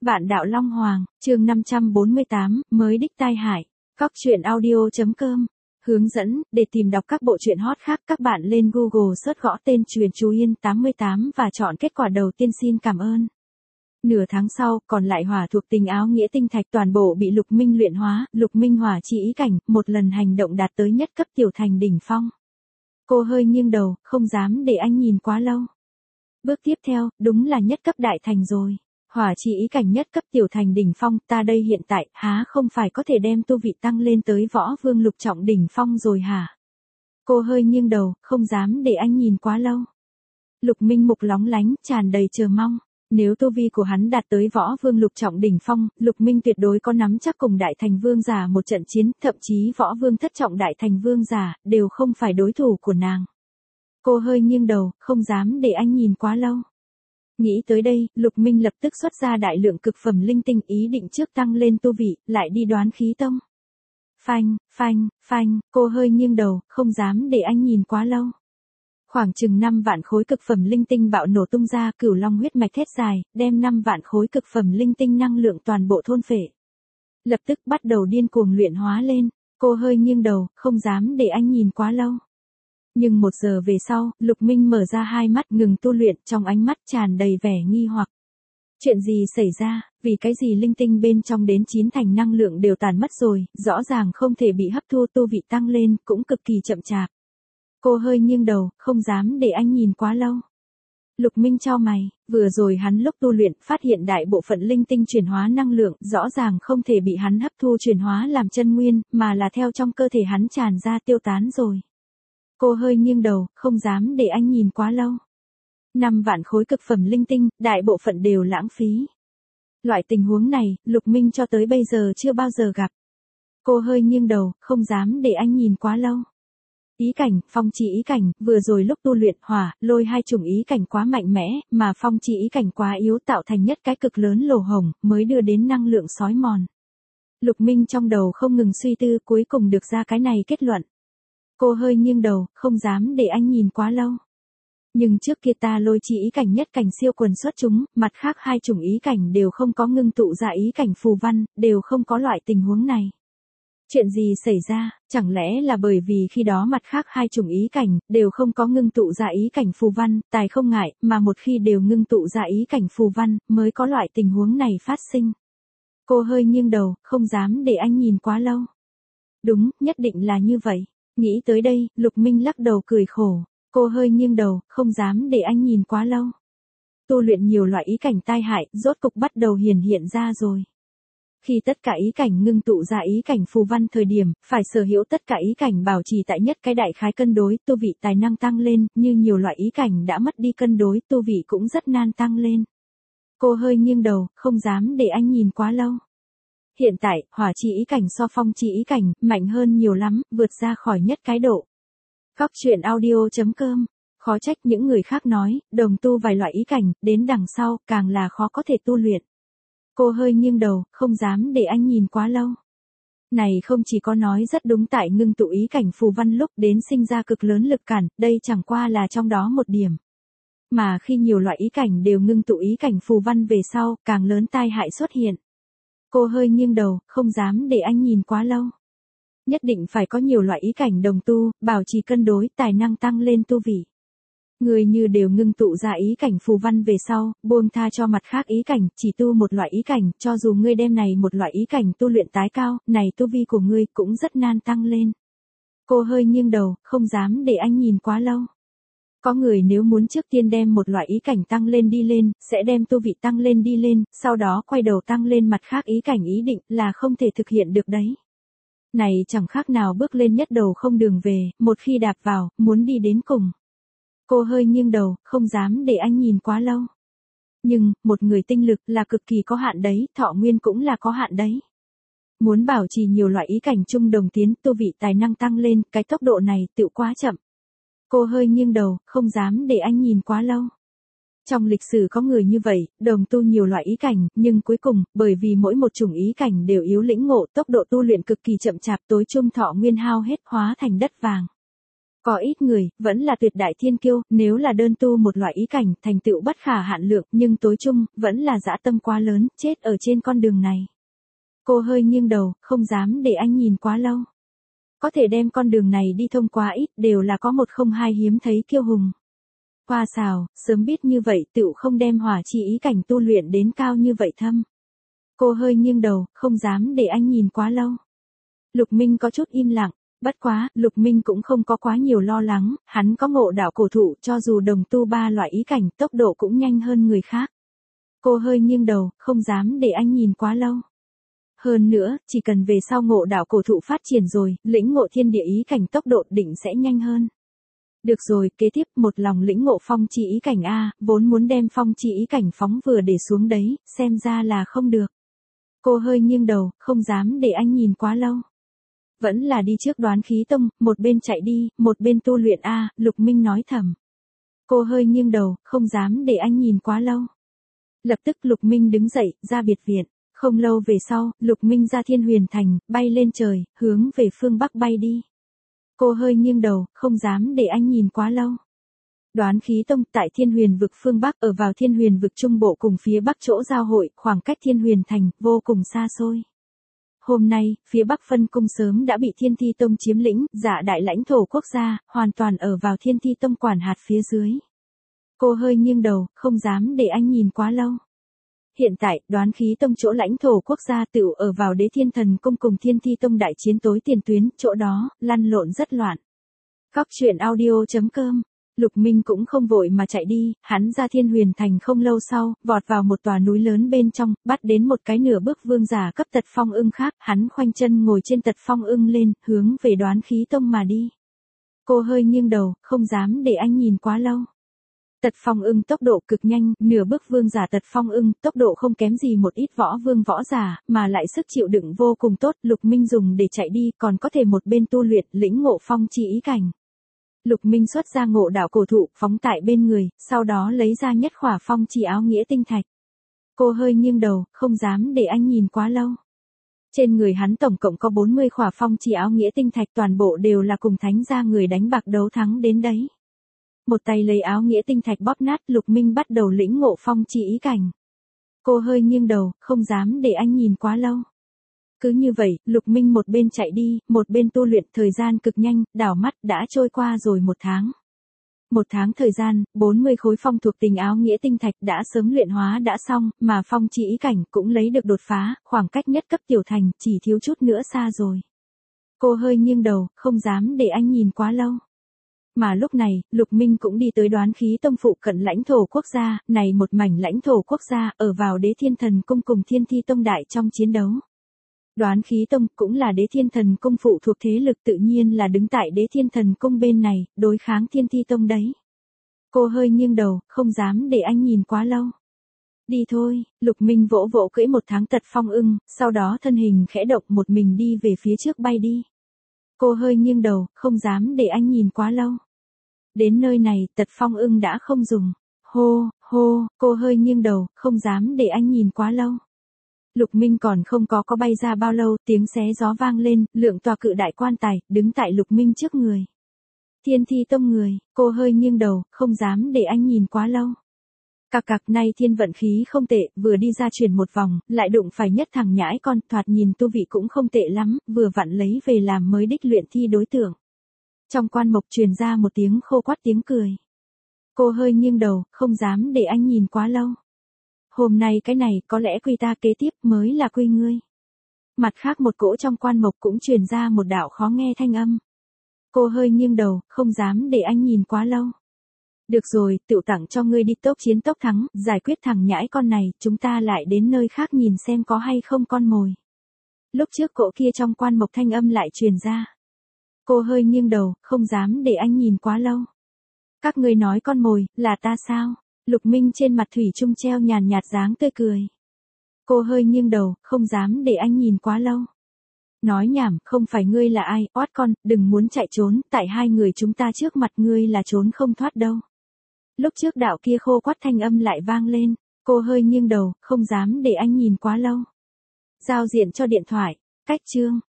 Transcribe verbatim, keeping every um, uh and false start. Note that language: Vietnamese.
Vạn đạo Long Hoàng, chương năm trăm bốn mươi tám, mới đích tai hại. Cóc truyện audio.com. Hướng dẫn, để tìm đọc các bộ truyện hot khác các bạn lên Google search gõ tên Truyện Chú Yên tám mươi tám và chọn kết quả đầu tiên xin cảm ơn. Nửa tháng sau, còn lại hỏa thuộc tính áo nghĩa tinh thạch toàn bộ bị Lục Minh luyện hóa, Lục Minh hỏa chi ý cảnh, một lần hành động đạt tới nhất cấp tiểu thành đỉnh phong. Cô hơi nghiêng đầu, không dám để anh nhìn quá lâu. Bước tiếp theo, đúng là nhất cấp đại thành rồi. Hỏa chi ý cảnh nhất cấp tiểu thành đỉnh phong, ta đây hiện tại, há không phải có thể đem tu vị tăng lên tới võ vương lục trọng đỉnh phong rồi hả? Cô hơi nghiêng đầu, không dám để anh nhìn quá lâu. Lục Minh mục lóng lánh, tràn đầy chờ mong. Nếu tu vi của hắn đạt tới võ vương lục trọng đỉnh phong, Lục Minh tuyệt đối có nắm chắc cùng đại thành vương giả một trận chiến, thậm chí võ vương thất trọng đại thành vương giả, đều không phải đối thủ của nàng. Cô hơi nghiêng đầu, không dám để anh nhìn quá lâu. Nghĩ tới đây, Lục Minh lập tức xuất ra đại lượng cực phẩm linh tinh ý định trước tăng lên tu vị, lại đi đoán khí tông. Phanh, phanh, phanh, cô hơi nghiêng đầu, không dám để anh nhìn quá lâu. Khoảng chừng năm vạn khối cực phẩm linh tinh bạo nổ tung ra, cửu long huyết mạch thét dài, đem năm vạn khối cực phẩm linh tinh năng lượng toàn bộ thôn phệ. Lập tức bắt đầu điên cuồng luyện hóa lên, cô hơi nghiêng đầu, không dám để anh nhìn quá lâu. Nhưng một giờ về sau, Lục Minh mở ra hai mắt ngừng tu luyện, trong ánh mắt tràn đầy vẻ nghi hoặc. Chuyện gì xảy ra, vì cái gì linh tinh bên trong đến chín thành năng lượng đều tàn mất rồi, rõ ràng không thể bị hấp thu tu vị tăng lên, cũng cực kỳ chậm chạp. Cô hơi nghiêng đầu, không dám để anh nhìn quá lâu. Lục Minh chau mày, vừa rồi hắn lúc tu luyện phát hiện đại bộ phận linh tinh chuyển hóa năng lượng, rõ ràng không thể bị hắn hấp thu chuyển hóa làm chân nguyên, mà là theo trong cơ thể hắn tràn ra tiêu tán rồi. Cô hơi nghiêng đầu, không dám để anh nhìn quá lâu. Năm vạn khối cực phẩm linh tinh, đại bộ phận đều lãng phí. Loại tình huống này, Lục Minh cho tới bây giờ chưa bao giờ gặp. Cô hơi nghiêng đầu, không dám để anh nhìn quá lâu. Ý cảnh, phong chi ý cảnh, vừa rồi lúc tu luyện hỏa, lôi hai chủng ý cảnh quá mạnh mẽ, mà phong chi ý cảnh quá yếu tạo thành nhất cái cực lớn lỗ hổng, mới đưa đến năng lượng sói mòn. Lục Minh trong đầu không ngừng suy tư, cuối cùng được ra cái này kết luận. Cô hơi nghiêng đầu, không dám để anh nhìn quá lâu. Nhưng trước kia ta lôi chi ý cảnh nhất cảnh siêu quần xuất chúng, mặt khác hai chủng ý cảnh đều không có ngưng tụ ra ý cảnh phù văn, đều không có loại tình huống này. Chuyện gì xảy ra, chẳng lẽ là bởi vì khi đó mặt khác hai chủng ý cảnh, đều không có ngưng tụ ra ý cảnh phù văn, tài không ngại, mà một khi đều ngưng tụ ra ý cảnh phù văn, mới có loại tình huống này phát sinh. Cô hơi nghiêng đầu, không dám để anh nhìn quá lâu. Đúng, nhất định là như vậy. Nghĩ tới đây, Lục Minh lắc đầu cười khổ. Cô hơi nghiêng đầu, không dám để anh nhìn quá lâu. Tu luyện nhiều loại ý cảnh tai hại, rốt cục bắt đầu hiển hiện ra rồi. Khi tất cả ý cảnh ngưng tụ ra ý cảnh phù văn thời điểm, phải sở hữu tất cả ý cảnh bảo trì tại nhất cái đại khái cân đối, tu vị tài năng tăng lên, như nhiều loại ý cảnh đã mất đi cân đối, tu vị cũng rất nan tăng lên. Cô hơi nghiêng đầu, không dám để anh nhìn quá lâu. Hiện tại, hỏa chi ý cảnh so phong chi ý cảnh, mạnh hơn nhiều lắm, vượt ra khỏi nhất cái độ. Cóc truyện audio.com. Khó trách những người khác nói, đồng tu vài loại ý cảnh, đến đằng sau, càng là khó có thể tu luyện. Cô hơi nghiêng đầu, không dám để anh nhìn quá lâu. Này không chỉ có nói rất đúng tại ngưng tụ ý cảnh phù văn lúc đến sinh ra cực lớn lực cản, đây chẳng qua là trong đó một điểm. Mà khi nhiều loại ý cảnh đều ngưng tụ ý cảnh phù văn về sau, càng lớn tai hại xuất hiện. Cô hơi nghiêng đầu, không dám để anh nhìn quá lâu. Nhất định phải có nhiều loại ý cảnh đồng tu, bảo trì cân đối, tài năng tăng lên tu vị. Người như đều ngưng tụ ra ý cảnh phù văn về sau, buông tha cho mặt khác ý cảnh, chỉ tu một loại ý cảnh, cho dù ngươi đem này một loại ý cảnh tu luyện tái cao, này tu vi của ngươi cũng rất nan tăng lên. Cô hơi nghiêng đầu, không dám để anh nhìn quá lâu. Có người nếu muốn trước tiên đem một loại ý cảnh tăng lên đi lên, sẽ đem tu vị tăng lên đi lên, sau đó quay đầu tăng lên mặt khác ý cảnh ý định là không thể thực hiện được đấy. Này chẳng khác nào bước lên nhất đầu không đường về, một khi đạp vào, muốn đi đến cùng. Cô hơi nghiêng đầu, không dám để anh nhìn quá lâu. Nhưng, một người tinh lực là cực kỳ có hạn đấy, thọ nguyên cũng là có hạn đấy. Muốn bảo trì nhiều loại ý cảnh chung đồng tiến, tu vị tài năng tăng lên, cái tốc độ này tự quá chậm. Cô hơi nghiêng đầu, không dám để anh nhìn quá lâu. Trong lịch sử có người như vậy, đồng tu nhiều loại ý cảnh, nhưng cuối cùng, bởi vì mỗi một chủng ý cảnh đều yếu lĩnh ngộ, tốc độ tu luyện cực kỳ chậm chạp, tối trung thọ nguyên hao hết, hóa thành đất vàng. Có ít người, vẫn là tuyệt đại thiên kiêu, nếu là đơn tu một loại ý cảnh, thành tựu bất khả hạn lượng, nhưng tối chung, vẫn là dã tâm quá lớn, chết ở trên con đường này. Cô hơi nghiêng đầu, không dám để anh nhìn quá lâu. Có thể đem con đường này đi thông quá ít, đều là có một không hai hiếm thấy kiêu hùng. Hoa xào, sớm biết như vậy tựu không đem hỏa chi ý cảnh tu luyện đến cao như vậy thâm. Cô hơi nghiêng đầu, không dám để anh nhìn quá lâu. Lục Minh có chút im lặng, bất quá, Lục Minh cũng không có quá nhiều lo lắng, hắn có ngộ đạo cổ thụ, cho dù đồng tu ba loại ý cảnh, tốc độ cũng nhanh hơn người khác. Cô hơi nghiêng đầu, không dám để anh nhìn quá lâu. Hơn nữa, chỉ cần về sau ngộ đạo cổ thụ phát triển rồi, lĩnh ngộ thiên địa ý cảnh tốc độ định sẽ nhanh hơn. Được rồi, kế tiếp một lòng lĩnh ngộ phong chi ý cảnh A, vốn muốn đem phong chi ý cảnh phóng vừa để xuống đấy, xem ra là không được. Cô hơi nghiêng đầu, không dám để anh nhìn quá lâu. Vẫn là đi trước Đoán Khí Tông, một bên chạy đi, một bên tu luyện A, Lục Minh nói thầm. Cô hơi nghiêng đầu, không dám để anh nhìn quá lâu. Lập tức Lục Minh đứng dậy, ra biệt viện. Không lâu về sau, Lục Minh ra Thiên Huyền Thành, bay lên trời, hướng về phương Bắc bay đi. Cô hơi nghiêng đầu, không dám để anh nhìn quá lâu. Đoán Khí Tông tại Thiên Huyền vực phương Bắc ở vào Thiên Huyền vực trung bộ cùng phía Bắc chỗ giao hội, khoảng cách Thiên Huyền Thành, vô cùng xa xôi. Hôm nay, phía Bắc phân cung sớm đã bị Thiên Thi Tông chiếm lĩnh, dạ đại lãnh thổ quốc gia, hoàn toàn ở vào Thiên Thi Tông quản hạt phía dưới. Cô hơi nghiêng đầu, không dám để anh nhìn quá lâu. Hiện tại, Đoán Khí Tông chỗ lãnh thổ quốc gia tựu ở vào Đế Thiên Thần Cung cùng Thiên Thi Tông đại chiến tối tiền tuyến, chỗ đó, lăn lộn rất loạn. Góc truyện audio chấm com. Lục Minh cũng không vội mà chạy đi, hắn ra Thiên Huyền Thành không lâu sau, vọt vào một tòa núi lớn bên trong, bắt đến một cái nửa bước vương giả cấp Tật Phong Ưng khác, hắn khoanh chân ngồi trên Tật Phong Ưng lên, hướng về Đoán Khí Tông mà đi. Cô hơi nghiêng đầu, không dám để anh nhìn quá lâu. Tật Phong Ưng tốc độ cực nhanh, nửa bước vương giả Tật Phong Ưng, tốc độ không kém gì một ít võ vương võ giả, mà lại sức chịu đựng vô cùng tốt, Lục Minh dùng để chạy đi, còn có thể một bên tu luyện, lĩnh ngộ phong chi ý cảnh. Lục Minh xuất ra ngộ đạo cổ thụ, phóng tại bên người, sau đó lấy ra nhất khỏa phong chi áo nghĩa tinh thạch. Cô hơi nghiêng đầu, không dám để anh nhìn quá lâu. Trên người hắn tổng cộng có bốn mươi khỏa phong chi áo nghĩa tinh thạch, toàn bộ đều là cùng thánh gia người đánh bạc đấu thắng đến đấy. Một tay lấy áo nghĩa tinh thạch bóp nát, Lục Minh bắt đầu lĩnh ngộ phong chi ý cảnh. Cô hơi nghiêng đầu, không dám để anh nhìn quá lâu. Cứ như vậy, Lục Minh một bên chạy đi, một bên tu luyện, thời gian cực nhanh, đảo mắt đã trôi qua rồi một tháng. Một tháng thời gian, bốn mươi khối phong thuộc tính áo nghĩa tinh thạch đã sớm luyện hóa đã xong, mà phong chi ý cảnh cũng lấy được đột phá, khoảng cách nhất cấp tiểu thành, chỉ thiếu chút nữa xa rồi. Cô hơi nghiêng đầu, không dám để anh nhìn quá lâu. Mà lúc này, Lục Minh cũng đi tới Đoán Khí Tông phụ cận lãnh thổ quốc gia, này một mảnh lãnh thổ quốc gia, ở vào Đế Thiên Thần Cung cùng Thiên Thi Tông đại trong chiến đấu. Đoán Khí Tông cũng là Đế Thiên Thần Cung phụ thuộc thế lực, tự nhiên là đứng tại Đế Thiên Thần Cung bên này, đối kháng Thiên Thi Tông đấy. Cô hơi nghiêng đầu, không dám để anh nhìn quá lâu. Đi thôi, Lục Minh vỗ vỗ cưỡi một tháng Tật Phong Ưng, sau đó thân hình khẽ động một mình đi về phía trước bay đi. Cô hơi nghiêng đầu, không dám để anh nhìn quá lâu. Đến nơi này, Tật Phong Ưng đã không dùng. Hô, hô, cô hơi nghiêng đầu, không dám để anh nhìn quá lâu. Lục Minh còn không có có bay ra bao lâu, tiếng xé gió vang lên, lượng tòa cự đại quan tài, đứng tại Lục Minh trước người. Thiên Thi Tông người, cô hơi nghiêng đầu, không dám để anh nhìn quá lâu. Cạc cạc, nay thiên vận khí không tệ, vừa đi ra chuyển một vòng, lại đụng phải nhất thằng nhãi con, thoạt nhìn tu vị cũng không tệ lắm, vừa vặn lấy về làm mới đích luyện thi đối tượng. Trong quan mộc truyền ra một tiếng khô quắt tiếng cười. Cô hơi nghiêng đầu, không dám để anh nhìn quá lâu. Hôm nay cái này có lẽ quy ta kế tiếp mới là quy ngươi. Mặt khác một cỗ trong quan mộc cũng truyền ra một đạo khó nghe thanh âm. Cô hơi nghiêng đầu, không dám để anh nhìn quá lâu. Được rồi, tựu tặng cho ngươi đi tốc chiến tốc thắng, giải quyết thằng nhãi con này, chúng ta lại đến nơi khác nhìn xem có hay không con mồi. Lúc trước cỗ kia trong quan mộc thanh âm lại truyền ra. Cô hơi nghiêng đầu, không dám để anh nhìn quá lâu. Các ngươi nói con mồi, là ta sao? Lục Minh trên mặt thủy chung treo nhàn nhạt dáng tươi cười. Cô hơi nghiêng đầu, không dám để anh nhìn quá lâu. Nói nhảm, không phải ngươi là ai, oát con, đừng muốn chạy trốn, tại hai người chúng ta trước mặt ngươi là trốn không thoát đâu. Lúc trước đạo kia khô quắt thanh âm lại vang lên, cô hơi nghiêng đầu, không dám để anh nhìn quá lâu. Giao diện cho điện thoại, cách chương.